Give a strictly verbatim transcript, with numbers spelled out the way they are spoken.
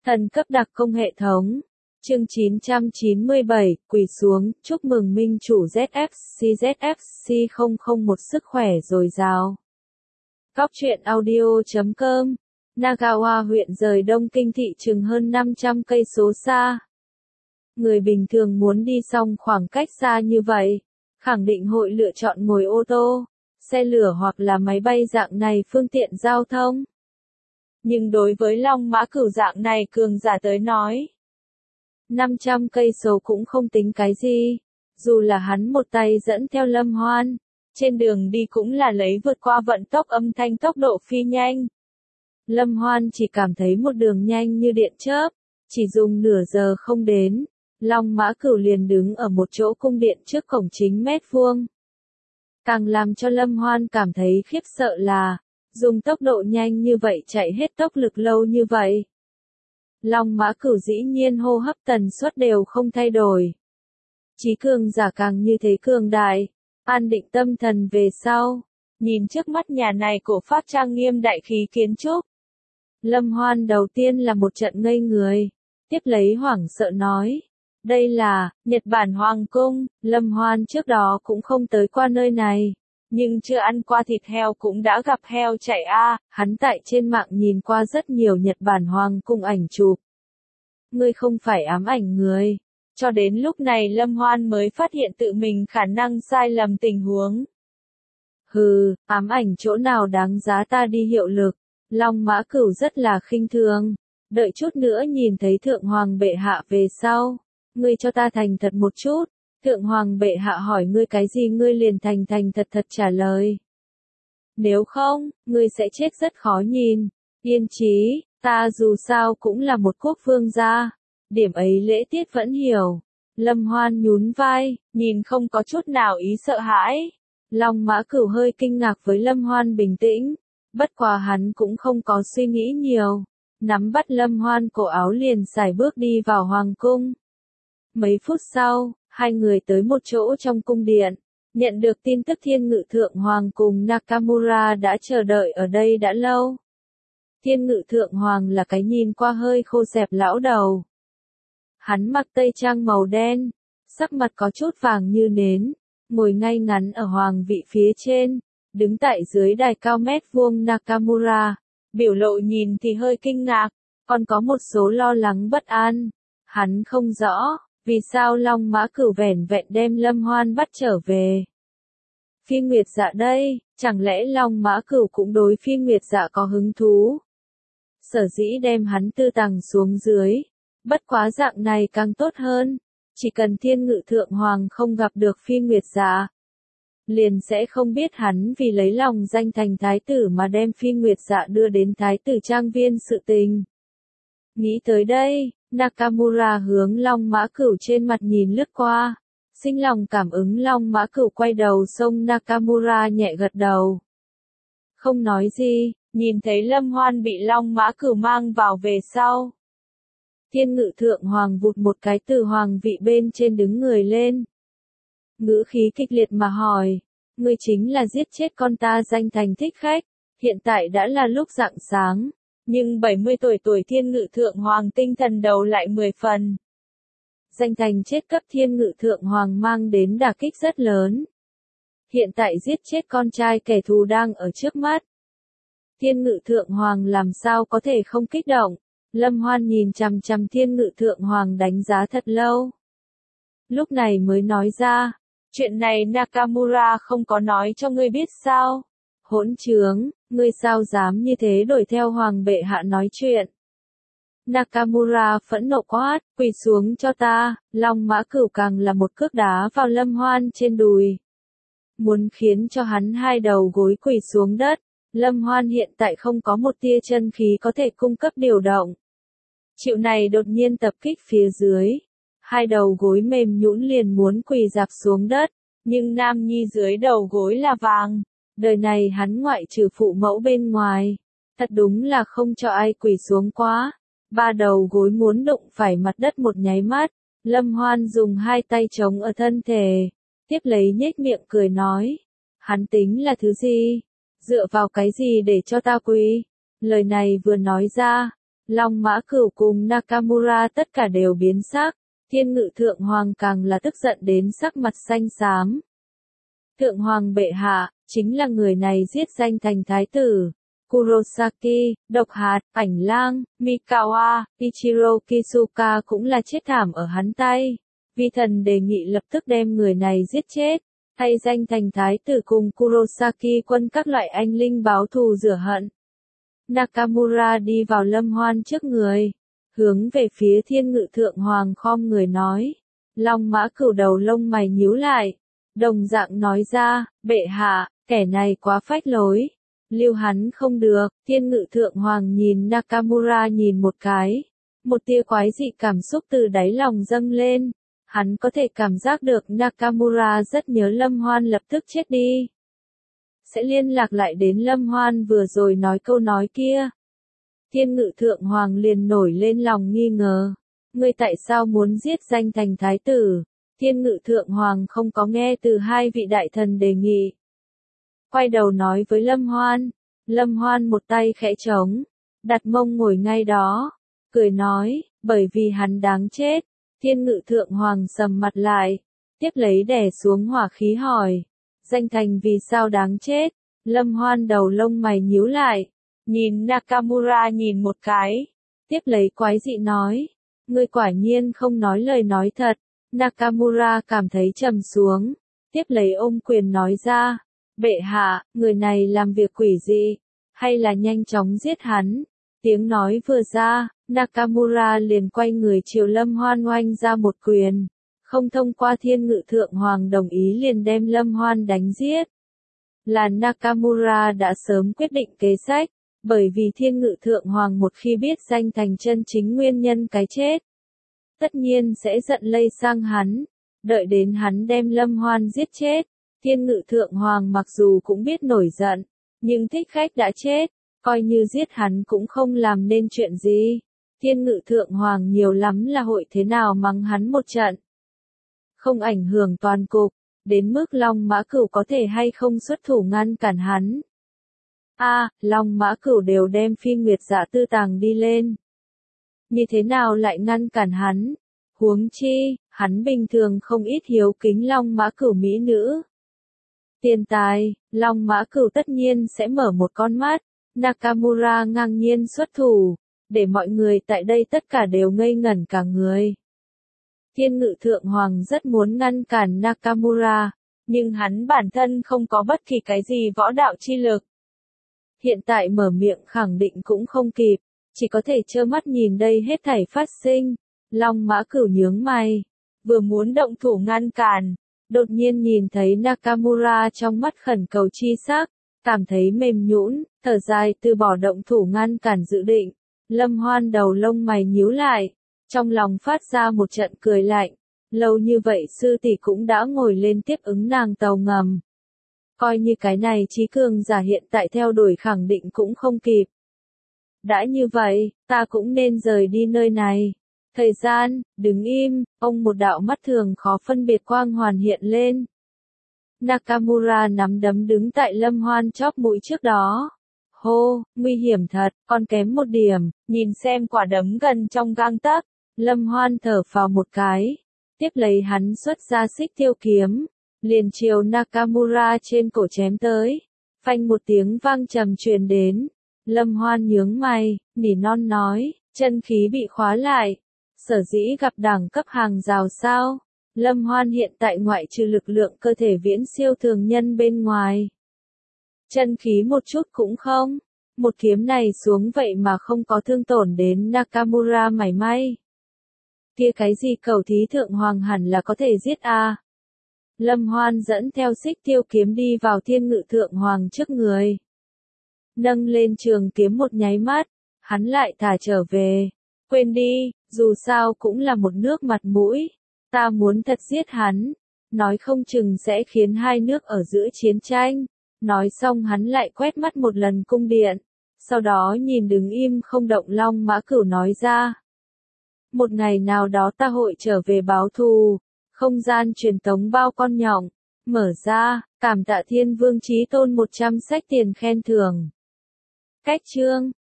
Thần cấp đặc công hệ thống. Chương chín trăm chín mươi bảy, quỳ xuống, chúc mừng minh chủ Z F C Z F C không không một sức khỏe dồi dào. Góc truyện audio chấm com. Nagawa huyện rời Đông Kinh thị chừng hơn năm trăm cây số xa. Người bình thường muốn đi xong khoảng cách xa như vậy, khẳng định hội lựa chọn ngồi ô tô, xe lửa hoặc là máy bay dạng này phương tiện giao thông. Nhưng đối với Long Mã Cửu dạng này cường giả tới nói, năm trăm cây số cũng không tính cái gì, dù là hắn một tay dẫn theo Lâm Hoan, trên đường đi cũng là lấy vượt qua vận tốc âm thanh tốc độ phi nhanh. Lâm Hoan chỉ cảm thấy một đường nhanh như điện chớp, chỉ dùng nửa giờ không đến, Long Mã Cửu liền đứng ở một chỗ cung điện trước cổng chính mét vuông. Càng làm cho Lâm Hoan cảm thấy khiếp sợ là, dùng tốc độ nhanh như vậy chạy hết tốc lực lâu như vậy. Long Mã Cửu dĩ nhiên hô hấp tần suất đều không thay đổi. Chí cường giả càng như thế cường đại, an định tâm thần về sau, nhìn trước mắt nhà này cổ phát trang nghiêm đại khí kiến trúc. Lâm Hoan đầu tiên là một trận ngây người, tiếp lấy hoảng sợ nói, đây là Nhật Bản Hoàng cung. Lâm Hoan trước đó cũng không tới qua nơi này, nhưng chưa ăn qua thịt heo cũng đã gặp heo chạy a. À. Hắn tại trên mạng nhìn qua rất nhiều Nhật Bản Hoàng cung ảnh chụp. Ngươi không phải ám ảnh người. Cho đến lúc này Lâm Hoan mới phát hiện tự mình khả năng sai lầm tình huống. Hừ, ám ảnh chỗ nào đáng giá ta đi hiệu lực. Long Mã Cửu rất là khinh thường. Đợi chút nữa nhìn thấy Thượng Hoàng bệ hạ về sau. Ngươi cho ta thành thật một chút. Thượng Hoàng bệ hạ hỏi ngươi cái gì ngươi liền thành thành thật thật trả lời. Nếu không, ngươi sẽ chết rất khó nhìn. Yên trí, ta dù sao cũng là một quốc vương gia. Điểm ấy lễ tiết vẫn hiểu. Lâm Hoan nhún vai, nhìn không có chút nào ý sợ hãi. Long Mã Cửu hơi kinh ngạc với Lâm Hoan bình tĩnh. Bất quá hắn cũng không có suy nghĩ nhiều. Nắm bắt Lâm Hoan cổ áo liền sải bước đi vào hoàng cung. Mấy phút sau, hai người tới một chỗ trong cung điện. Nhận được tin tức Thiên Ngự Thượng Hoàng cùng Nakamura đã chờ đợi ở đây đã lâu. Thiên Ngự Thượng Hoàng là cái nhìn qua hơi khô dẹp lão đầu. Hắn mặc tây trang màu đen, sắc mặt có chút vàng như nến, ngồi ngay ngắn ở hoàng vị phía trên, đứng tại dưới đài cao mét vuông Nakamura, biểu lộ nhìn thì hơi kinh ngạc, còn có một số lo lắng bất an. Hắn không rõ, vì sao Long Mã Cửu vẻn vẹn đem Lâm Hoan bắt trở về. Phi Nguyệt Dạ đây, chẳng lẽ Long Mã Cửu cũng đối Phi Nguyệt Dạ có hứng thú? Sở dĩ đem hắn tư tàng xuống dưới. Bất quá dạng này càng tốt hơn, chỉ cần Thiên Ngự Thượng Hoàng không gặp được Phi Nguyệt Dạ, liền sẽ không biết hắn vì lấy lòng danh thành thái tử mà đem Phi Nguyệt Dạ đưa đến thái tử trang viên sự tình. Nghĩ tới đây, Nakamura hướng Long Mã Cửu trên mặt nhìn lướt qua, sinh lòng cảm ứng. Long Mã Cửu quay đầu xông Nakamura nhẹ gật đầu. Không nói gì, nhìn thấy Lâm Hoan bị Long Mã Cửu mang vào về sau. Thiên Ngự Thượng Hoàng vụt một cái từ hoàng vị bên trên đứng người lên. Ngữ khí kịch liệt mà hỏi, ngươi chính là giết chết con ta danh thành thích khách, hiện tại đã là lúc rạng sáng, nhưng bảy mươi tuổi tuổi Thiên Ngự Thượng Hoàng tinh thần đầu lại mười phần. Danh thành chết cấp Thiên Ngự Thượng Hoàng mang đến đả kích rất lớn. Hiện tại giết chết con trai kẻ thù đang ở trước mắt. Thiên Ngự Thượng Hoàng làm sao có thể không kích động. Lâm Hoan nhìn chằm chằm Thiên Ngự Thượng Hoàng đánh giá thật lâu. Lúc này mới nói ra, chuyện này Nakamura không có nói cho ngươi biết sao? Hỗn trướng, ngươi sao dám như thế đổi theo Hoàng bệ hạ nói chuyện? Nakamura phẫn nộ quát, quỳ xuống cho ta. Long Mã Cửu càng là một cước đá vào Lâm Hoan trên đùi. Muốn khiến cho hắn hai đầu gối quỳ xuống đất. Lâm Hoan hiện tại không có một tia chân khí có thể cung cấp điều động. Chịu này đột nhiên tập kích phía dưới, hai đầu gối mềm nhũn liền muốn quỳ dạp xuống đất, nhưng nam nhi dưới đầu gối là vàng, đời này hắn ngoại trừ phụ mẫu bên ngoài, thật đúng là không cho ai quỳ xuống quá, ba đầu gối muốn đụng phải mặt đất một nháy mắt. Lâm Hoan dùng hai tay chống ở thân thể, tiếp lấy nhếch miệng cười nói, hắn tính là thứ gì? Dựa vào cái gì để cho ta quỳ? Lời này vừa nói ra, Long Mã Cửu cùng Nakamura tất cả đều biến sắc, Thiên Ngự Thượng Hoàng càng là tức giận đến sắc mặt xanh xám. Thượng Hoàng bệ hạ, chính là người này giết danh thành thái tử. Kurosaki, Độc Hạt, Ảnh Lang, Mikawa, Ichiro Kisuka cũng là chết thảm ở hắn tay. Vi thần đề nghị lập tức đem người này giết chết, thay danh thành thái tử cùng Kurosaki quân các loại anh linh báo thù rửa hận. Nakamura đi vào Lâm Hoan trước người, hướng về phía Thiên Ngự Thượng Hoàng khom người nói. Long Mã Cửu đầu lông mày nhíu lại, đồng dạng nói ra, bệ hạ, kẻ này quá phách lối. Lưu hắn không được. Thiên Ngự Thượng Hoàng nhìn Nakamura nhìn một cái, một tia quái dị cảm xúc từ đáy lòng dâng lên. Hắn có thể cảm giác được Nakamura rất nhớ Lâm Hoan lập tức chết đi. Sẽ liên lạc lại đến Lâm Hoan vừa rồi nói câu nói kia. Thiên Ngự Thượng Hoàng liền nổi lên lòng nghi ngờ. Ngươi tại sao muốn giết danh thành thái tử? Thiên Ngự Thượng Hoàng không có nghe từ hai vị đại thần đề nghị. Quay đầu nói với Lâm Hoan. Lâm Hoan một tay khẽ trống, đặt mông ngồi ngay đó, cười nói, bởi vì hắn đáng chết. Thiên Ngự Thượng Hoàng sầm mặt lại, tiếp lấy đè xuống hỏa khí hỏi, danh thành vì sao đáng chết? Lâm Hoan đầu lông mày nhíu lại, nhìn Nakamura nhìn một cái, tiếp lấy quái dị nói, ngươi quả nhiên không nói lời nói thật. Nakamura cảm thấy trầm xuống, tiếp lấy ôm quyền nói ra, bệ hạ, người này làm việc quỷ dị, hay là nhanh chóng giết hắn. Tiếng nói vừa ra, Nakamura liền quay người chiều Lâm Hoan oanh ra một quyền, không thông qua Thiên Ngự Thượng Hoàng đồng ý liền đem Lâm Hoan đánh giết. Là Nakamura đã sớm quyết định kế sách, bởi vì Thiên Ngự Thượng Hoàng một khi biết danh thành chân chính nguyên nhân cái chết, tất nhiên sẽ giận lây sang hắn, đợi đến hắn đem Lâm Hoan giết chết. Thiên Ngự Thượng Hoàng mặc dù cũng biết nổi giận, nhưng thích khách đã chết, coi như giết hắn cũng không làm nên chuyện gì. Thiên Ngự Thượng Hoàng nhiều lắm là hội thế nào mắng hắn một trận, không ảnh hưởng toàn cục, đến mức Long Mã Cửu có thể hay không xuất thủ ngăn cản hắn. A, à, Long Mã Cửu đều đem Phi Nguyệt Dạ Tư Tàng đi lên, như thế nào lại ngăn cản hắn? Huống chi, hắn bình thường không ít hiếu kính Long Mã Cửu mỹ nữ. Tiền tài, Long Mã Cửu tất nhiên sẽ mở một con mắt. Nakamura ngang nhiên xuất thủ, để mọi người tại đây tất cả đều ngây ngẩn cả người. Thiên Ngự Thượng Hoàng rất muốn ngăn cản Nakamura, nhưng hắn bản thân không có bất kỳ cái gì võ đạo chi lực. Hiện tại mở miệng khẳng định cũng không kịp, chỉ có thể trơ mắt nhìn đây hết thảy phát sinh. Long Mã Cửu nhướng mày, vừa muốn động thủ ngăn cản, đột nhiên nhìn thấy Nakamura trong mắt khẩn cầu chi sắc, cảm thấy mềm nhũn, thở dài từ bỏ động thủ ngăn cản dự định. Lâm Hoan đầu lông mày nhíu lại, trong lòng phát ra một trận cười lạnh, lâu như vậy sư tỷ cũng đã ngồi lên tiếp ứng nàng tàu ngầm. Coi như cái này trí cường giả hiện tại theo đuổi khẳng định cũng không kịp. Đã như vậy, ta cũng nên rời đi nơi này. Thời gian, đứng im, ông một đạo mắt thường khó phân biệt quang hoàn hiện lên. Nakamura nắm đấm đứng tại Lâm Hoan chóp mũi trước đó. Hô, nguy hiểm thật, còn kém một điểm, nhìn xem quả đấm gần trong gang tấc. Lâm Hoan thở phào một cái, tiếp lấy hắn xuất ra xích tiêu kiếm, liền chiều Nakamura trên cổ chém tới. Phanh một tiếng vang trầm truyền đến. Lâm Hoan nhướng mày, nỉ non nói, chân khí bị khóa lại. Sở dĩ gặp đẳng cấp hàng rào sao? Lâm Hoan hiện tại ngoại trừ lực lượng cơ thể viễn siêu thường nhân bên ngoài, chân khí một chút cũng không. Một kiếm này xuống vậy mà không có thương tổn đến Nakamura mảy may. Kia cái gì cầu thí thượng hoàng hẳn là có thể giết a. À. Lâm Hoan dẫn theo xích tiêu kiếm đi vào Thiên Ngự Thượng Hoàng trước người. Nâng lên trường kiếm một nháy mắt, hắn lại thả trở về. Quên đi, dù sao cũng là một nước mặt mũi. Ta muốn thật giết hắn, nói không chừng sẽ khiến hai nước ở giữa chiến tranh. Nói xong hắn lại quét mắt một lần cung điện, sau đó nhìn đứng im không động Long Mã Cửu nói ra. Một ngày nào đó ta hội trở về báo thù. Không gian truyền tống bao con nhộng, mở ra, cảm tạ Thiên Vương Chí Tôn một trăm sách tiền khen thưởng. Cách chương